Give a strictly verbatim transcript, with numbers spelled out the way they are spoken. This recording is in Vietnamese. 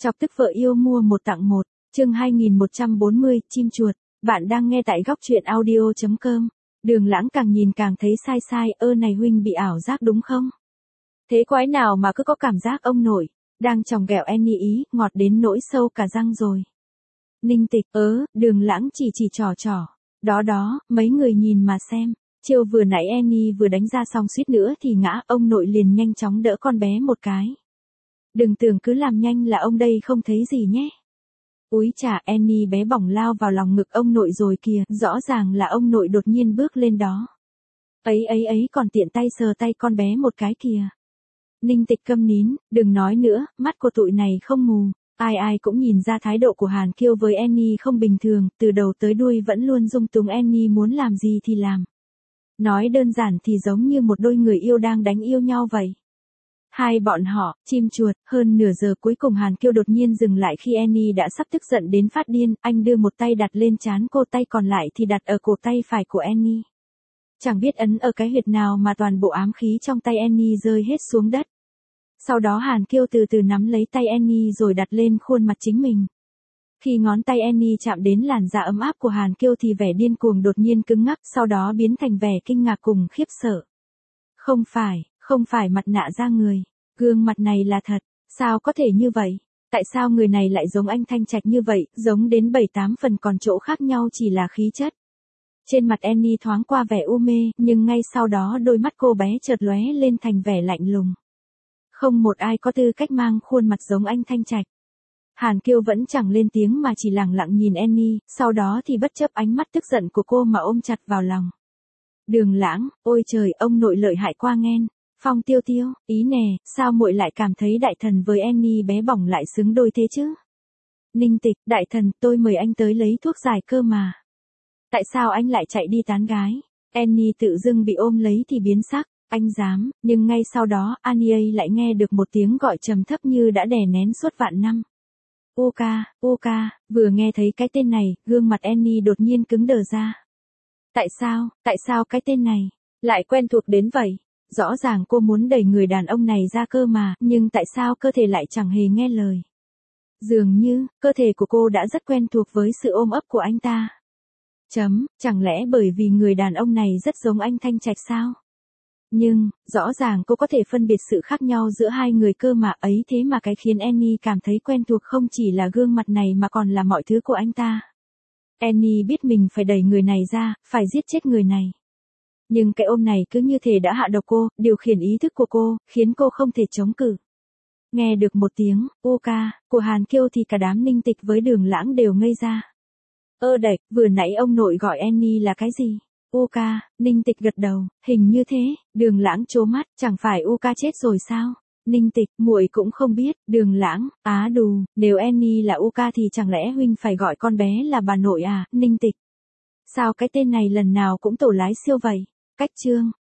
Chọc tức vợ yêu mua một tặng một, chương hai nghìn một trăm bốn mươi, chim chuột. Bạn đang nghe tại góc truyện audio chấm com. Đường Lãng càng nhìn càng thấy sai sai, ơ này huynh bị ảo giác đúng không? Thế quái nào mà cứ có cảm giác ông nội đang chòng ghẹo Annie ý, ngọt đến nỗi sâu cả răng rồi. Ninh Tịch, ớ, Đường Lãng chỉ chỉ trò trò. Đó đó, mấy người nhìn mà xem. Chiêu vừa nãy Annie vừa đánh ra xong suýt nữa thì ngã, ông nội liền nhanh chóng đỡ con bé một cái. Đừng tưởng cứ làm nhanh là ông đây không thấy gì nhé. Úi chà, Annie bé bỏng lao vào lòng ngực ông nội rồi kìa, rõ ràng là ông nội đột nhiên bước lên đó. Ấy ấy ấy còn tiện tay sờ tay con bé một cái kìa. Ninh Tịch câm nín, đừng nói nữa, mắt của tụi này không mù. Ai ai cũng nhìn ra thái độ của Hàn Kiêu với Annie không bình thường, từ đầu tới đuôi vẫn luôn dung túng Annie muốn làm gì thì làm. Nói đơn giản thì giống như một đôi người yêu đang đánh yêu nhau vậy. Hai bọn họ, chim chuột, hơn nửa giờ cuối cùng Hàn Kiêu đột nhiên dừng lại khi Annie đã sắp tức giận đến phát điên, anh đưa một tay đặt lên trán cô, tay còn lại thì đặt ở cổ tay phải của Annie. Chẳng biết ấn ở cái huyệt nào mà toàn bộ ám khí trong tay Annie rơi hết xuống đất. Sau đó Hàn Kiêu từ từ nắm lấy tay Annie rồi đặt lên khuôn mặt chính mình. Khi ngón tay Annie chạm đến làn da ấm áp của Hàn Kiêu thì vẻ điên cuồng đột nhiên cứng ngắc, sau đó biến thành vẻ kinh ngạc cùng khiếp sợ. Không phải, không phải mặt nạ da người. Gương mặt này là thật, sao có thể như vậy? Tại sao người này lại giống anh Thanh Trạch như vậy, giống đến bảy tám phần còn chỗ khác nhau chỉ là khí chất. Trên mặt Annie thoáng qua vẻ u mê, nhưng ngay sau đó đôi mắt cô bé chợt lóe lên thành vẻ lạnh lùng. Không một ai có tư cách mang khuôn mặt giống anh Thanh Trạch. Hàn Kiêu vẫn chẳng lên tiếng mà chỉ lẳng lặng nhìn Annie, sau đó thì bất chấp ánh mắt tức giận của cô mà ôm chặt vào lòng. Đường Lãng, ôi trời, ông nội lợi hại quá nghen. Phong Tiêu Tiêu, ý nè, sao muội lại cảm thấy đại thần với Annie bé bỏng lại xứng đôi thế chứ? Ninh Tịch, đại thần, tôi mời anh tới lấy thuốc giải cơ mà. Tại sao anh lại chạy đi tán gái? Annie tự dưng bị ôm lấy thì biến sắc, anh dám, nhưng ngay sau đó, Annie lại nghe được một tiếng gọi trầm thấp như đã đè nén suốt vạn năm. Uka, Uka, vừa nghe thấy cái tên này, gương mặt Annie đột nhiên cứng đờ ra. Tại sao, tại sao cái tên này lại quen thuộc đến vậy? Rõ ràng cô muốn đẩy người đàn ông này ra cơ mà, nhưng tại sao cơ thể lại chẳng hề nghe lời? Dường như, cơ thể của cô đã rất quen thuộc với sự ôm ấp của anh ta. Chấm, chẳng lẽ bởi vì người đàn ông này rất giống anh Thanh Trạch sao? Nhưng, rõ ràng cô có thể phân biệt sự khác nhau giữa hai người cơ mà, ấy thế mà cái khiến Annie cảm thấy quen thuộc không chỉ là gương mặt này mà còn là mọi thứ của anh ta. Annie biết mình phải đẩy người này ra, phải giết chết người này. Nhưng cái ôm này cứ như thể đã hạ độc cô, điều khiển ý thức của cô, khiến cô không thể chống cự. Nghe được một tiếng, Uka, của Hàn Kiêu thì cả đám Ninh Tịch với Đường Lãng đều ngây ra. Ơ đạch, vừa nãy ông nội gọi Annie là cái gì? Uka, Ninh Tịch gật đầu, hình như thế. Đường Lãng trố mắt, chẳng phải Uka chết rồi sao? Ninh Tịch, muội cũng không biết. Đường Lãng, á đù, nếu Annie là Uka thì chẳng lẽ huynh phải gọi con bé là bà nội à? Ninh Tịch, sao cái tên này lần nào cũng tổ lái siêu vậy? Cách chương